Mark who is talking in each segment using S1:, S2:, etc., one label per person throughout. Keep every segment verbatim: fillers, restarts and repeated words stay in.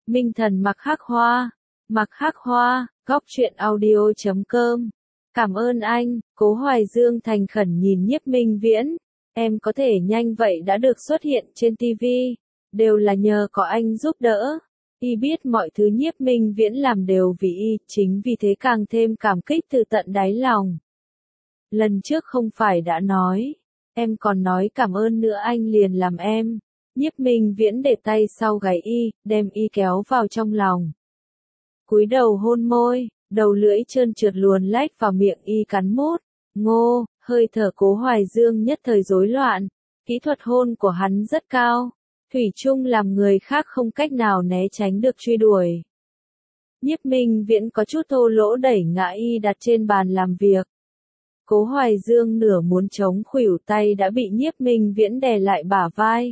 S1: Minh Thần Mặc Hắc Hoa, Mặc Hắc Hoa, góc truyện audio chấm com. Cảm ơn anh, Cố Hoài Dương thành khẩn nhìn Nhiếp Minh Viễn. Em có thể nhanh vậy đã được xuất hiện trên ti vi, đều là nhờ có anh giúp đỡ. Y biết mọi thứ Nhiếp Minh Viễn làm đều vì y, chính vì thế càng thêm cảm kích từ tận đáy lòng. Lần trước không phải đã nói, em còn nói cảm ơn nữa anh liền làm em. Nhiếp Minh Viễn để tay sau gáy y, đem y kéo vào trong lòng. Cúi đầu hôn môi, đầu lưỡi trơn trượt luồn lách vào miệng y cắn mút. Ngô, hơi thở Cố Hoài Dương nhất thời rối loạn. Kỹ thuật hôn của hắn rất cao. Thủy chung làm người khác không cách nào né tránh được truy đuổi. Nhiếp Minh Viễn có chút thô lỗ đẩy ngã y đặt trên bàn làm việc. Cố Hoài Dương nửa muốn chống khuỷu tay đã bị Nhiếp Minh Viễn đè lại bả vai.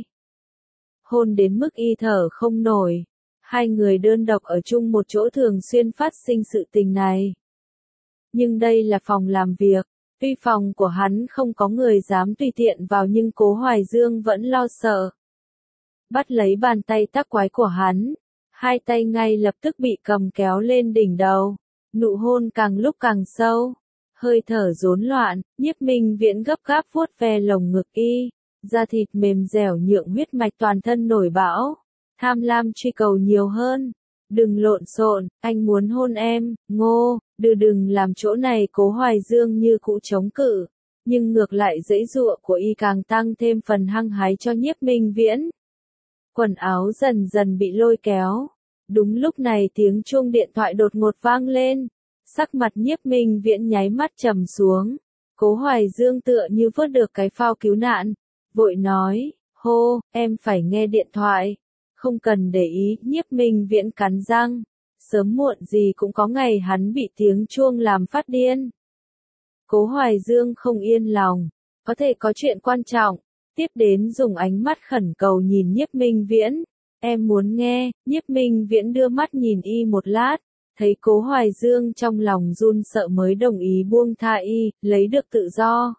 S1: Hôn đến mức y thở không nổi. Hai người đơn độc ở chung một chỗ thường xuyên phát sinh sự tình này. Nhưng đây là phòng làm việc. Tuy phòng của hắn không có người dám tùy tiện vào nhưng Cố Hoài Dương vẫn lo sợ. Bắt lấy bàn tay tắc quái của hắn. Hai tay ngay lập tức bị cầm kéo lên đỉnh đầu. Nụ hôn càng lúc càng sâu. Hơi thở rối loạn, Nhiếp Minh Viễn gấp gáp vuốt ve lồng ngực y. Da thịt mềm dẻo nhượng huyết mạch toàn thân nổi bão. Tham lam truy cầu nhiều hơn. Đừng lộn xộn, anh muốn hôn em, Ngô, đừng đừng làm chỗ này Cố Hoài Dương như cũ chống cự. Nhưng ngược lại giãy giụa của y càng tăng thêm phần hăng hái cho Nhiếp Minh Viễn. Quần áo dần dần bị lôi kéo. Đúng lúc này tiếng chuông điện thoại đột ngột vang lên. Sắc mặt Nhiếp Minh Viễn nháy mắt trầm xuống. Cố Hoài Dương tựa như vớt được cái phao cứu nạn. Vội nói, hô, em phải nghe điện thoại. Không cần để ý, Nhiếp Minh Viễn cắn răng. Sớm muộn gì cũng có ngày hắn bị tiếng chuông làm phát điên. Cố Hoài Dương không yên lòng. Có thể có chuyện quan trọng. Tiếp đến dùng ánh mắt khẩn cầu nhìn Nhiếp Minh Viễn. Em muốn nghe, Nhiếp Minh Viễn đưa mắt nhìn y một lát. Thấy Cố Hoài Dương trong lòng run sợ mới đồng ý buông tha y, lấy được tự do.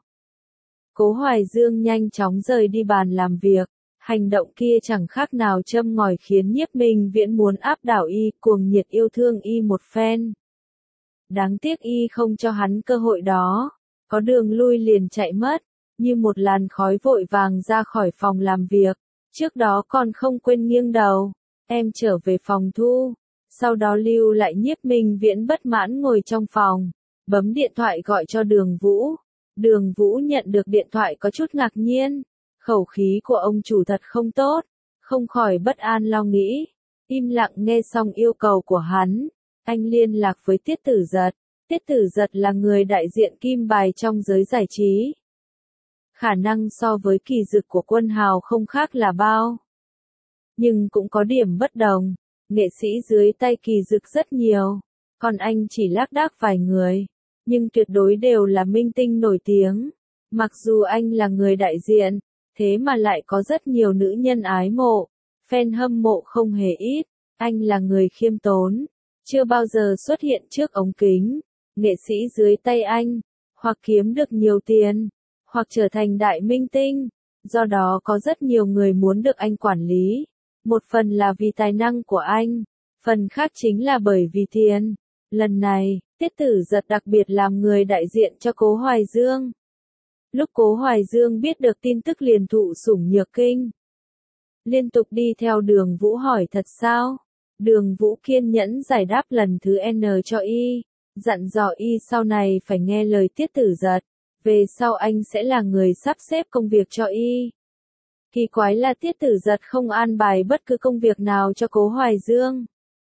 S1: Cố Hoài Dương nhanh chóng rời đi bàn làm việc. Hành động kia chẳng khác nào châm ngòi khiến Nhiếp Minh Viễn muốn áp đảo y, cuồng nhiệt yêu thương y một phen. Đáng tiếc y không cho hắn cơ hội đó. Có đường lui liền chạy mất. Như một làn khói vội vàng ra khỏi phòng làm việc. Trước đó còn không quên nghiêng đầu. Em trở về phòng thu. Sau đó lưu lại Nhiếp Minh Viễn bất mãn ngồi trong phòng. Bấm điện thoại gọi cho Đường Vũ. Đường Vũ nhận được điện thoại có chút ngạc nhiên. Khẩu khí của ông chủ thật không tốt. Không khỏi bất an lo nghĩ. Im lặng nghe xong yêu cầu của hắn. Anh liên lạc với Tiết Tử Giật. Tiết Tử Giật là người đại diện kim bài trong giới giải trí. Khả năng so với Kỳ Dực của Quân Hào không khác là bao. Nhưng cũng có điểm bất đồng. Nghệ sĩ dưới tay Kỳ Dực rất nhiều. Còn anh chỉ lác đác vài người. Nhưng tuyệt đối đều là minh tinh nổi tiếng. Mặc dù anh là người đại diện. Thế mà lại có rất nhiều nữ nhân ái mộ. Fan hâm mộ không hề ít. Anh là người khiêm tốn. Chưa bao giờ xuất hiện trước ống kính. Nghệ sĩ dưới tay anh. Hoặc kiếm được nhiều tiền. Hoặc trở thành đại minh tinh. Do đó có rất nhiều người muốn được anh quản lý. Một phần là vì tài năng của anh. Phần khác chính là bởi vì tiền. Lần này, Tiết Tử Giật đặc biệt làm người đại diện cho Cố Hoài Dương. Lúc Cố Hoài Dương biết được tin tức liền thụ sủng nhược kinh. Liên tục đi theo Đường Vũ hỏi thật sao? Đường Vũ kiên nhẫn giải đáp lần thứ N cho y. Dặn dò y sau này phải nghe lời Tiết Tử Giật. Về sau anh sẽ là người sắp xếp công việc cho y. Kỳ quái là Tiết Tử Giật không an bài bất cứ công việc nào cho Cố Hoài Dương.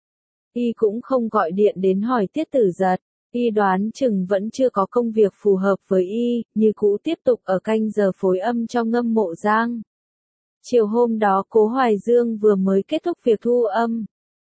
S1: Y cũng không gọi điện đến hỏi Tiết Tử Giật. Y đoán chừng vẫn chưa có công việc phù hợp với y, như cũ tiếp tục ở canh giờ phối âm cho Ngâm Mộ Giang. Chiều hôm đó Cố Hoài Dương vừa mới kết thúc việc thu âm.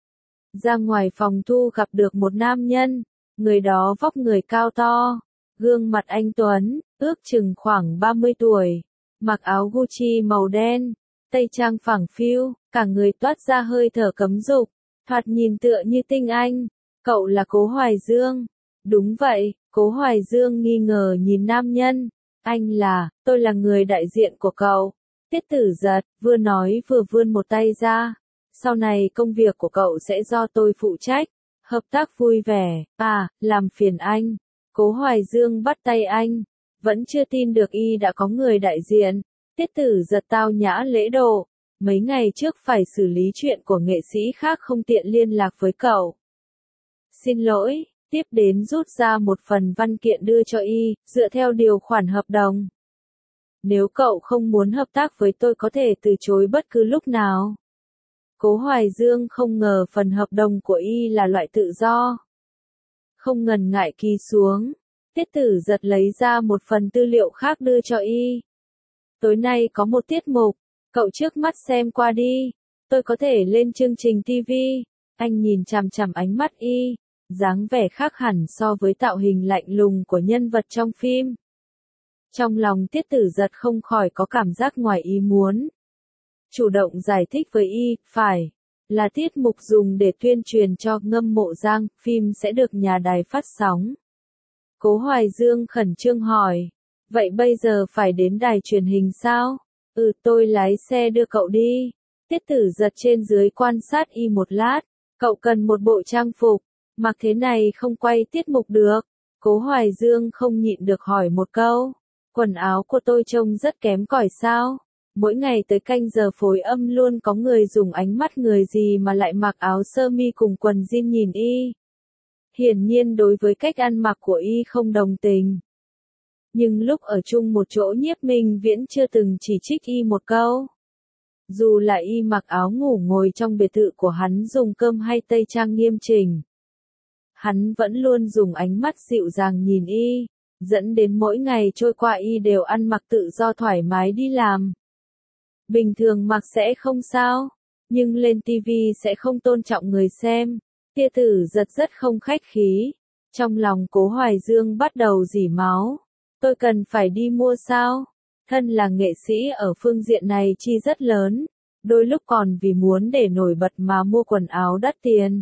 S1: Ra ngoài phòng thu gặp được một nam nhân. Người đó vóc người cao to. Gương mặt anh tuấn, ước chừng khoảng ba mươi tuổi. Mặc áo Gucci màu đen. Tây trang phẳng phiu, cả người toát ra hơi thở cấm dục. Thoạt nhìn tựa như tinh anh. Cậu là Cố Hoài Dương. Đúng vậy, Cố Hoài Dương nghi ngờ nhìn nam nhân. Anh là, tôi là người đại diện của cậu. Tiết Tử Giật, vừa nói vừa vươn một tay ra. Sau này công việc của cậu sẽ do tôi phụ trách. Hợp tác vui vẻ. À, làm phiền anh. Cố Hoài Dương bắt tay anh. Vẫn chưa tin được y đã có người đại diện. Tiết Tử Giật tao nhã lễ độ. Mấy ngày trước phải xử lý chuyện của nghệ sĩ khác không tiện liên lạc với cậu. Xin lỗi. Tiếp đến rút ra một phần văn kiện đưa cho y, dựa theo điều khoản hợp đồng. Nếu cậu không muốn hợp tác với tôi có thể từ chối bất cứ lúc nào. Cố Hoài Dương không ngờ phần hợp đồng của y là loại tự do. Không ngần ngại ký xuống. Tiết Tử Giật lấy ra một phần tư liệu khác đưa cho y. Tối nay có một tiết mục, cậu trước mắt xem qua đi. Tôi có thể lên chương trình ti vi. Anh nhìn chằm chằm ánh mắt y, dáng vẻ khác hẳn so với tạo hình lạnh lùng của nhân vật trong phim. Trong lòng Tiết Tử Giật không khỏi có cảm giác ngoài ý muốn. Chủ động giải thích với y, phải, là tiết mục dùng để tuyên truyền cho Ngâm Mộ Giang, phim sẽ được nhà đài phát sóng. Cố Hoài Dương khẩn trương hỏi, vậy bây giờ phải đến đài truyền hình sao? Ừ, tôi lái xe đưa cậu đi. Tiết Tử Giật trên dưới quan sát y một lát, cậu cần một bộ trang phục, mặc thế này không quay tiết mục được. Cố Hoài Dương không nhịn được hỏi một câu, quần áo của tôi trông rất kém cỏi sao? Mỗi ngày tới canh giờ phối âm luôn có người dùng ánh mắt người gì mà lại mặc áo sơ mi cùng quần jean nhìn y. Hiển nhiên đối với cách ăn mặc của y không đồng tình. Nhưng lúc ở chung một chỗ Nhiếp Minh Viễn chưa từng chỉ trích y một câu. Dù là y mặc áo ngủ ngồi trong biệt thự của hắn dùng cơm hay tây trang nghiêm chỉnh. Hắn vẫn luôn dùng ánh mắt dịu dàng nhìn y, dẫn đến mỗi ngày trôi qua y đều ăn mặc tự do thoải mái đi làm. Bình thường mặc sẽ không sao, nhưng lên ti vi sẽ không tôn trọng người xem. Tiết Tử Giật rất không khách khí. Trong lòng Cố Hoài Dương bắt đầu rỉ máu. Tôi cần phải đi mua sao? Thân là nghệ sĩ ở phương diện này chi rất lớn. Đôi lúc còn vì muốn để nổi bật mà mua quần áo đắt tiền.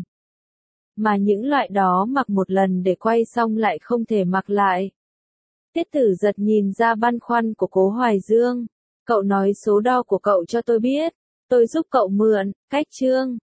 S1: Mà những loại đó mặc một lần để quay xong lại không thể mặc lại. Tiết Tử Giật nhìn ra băn khoăn của Cố Hoài Dương. Cậu nói số đo của cậu cho tôi biết. Tôi giúp cậu mượn, cách trương.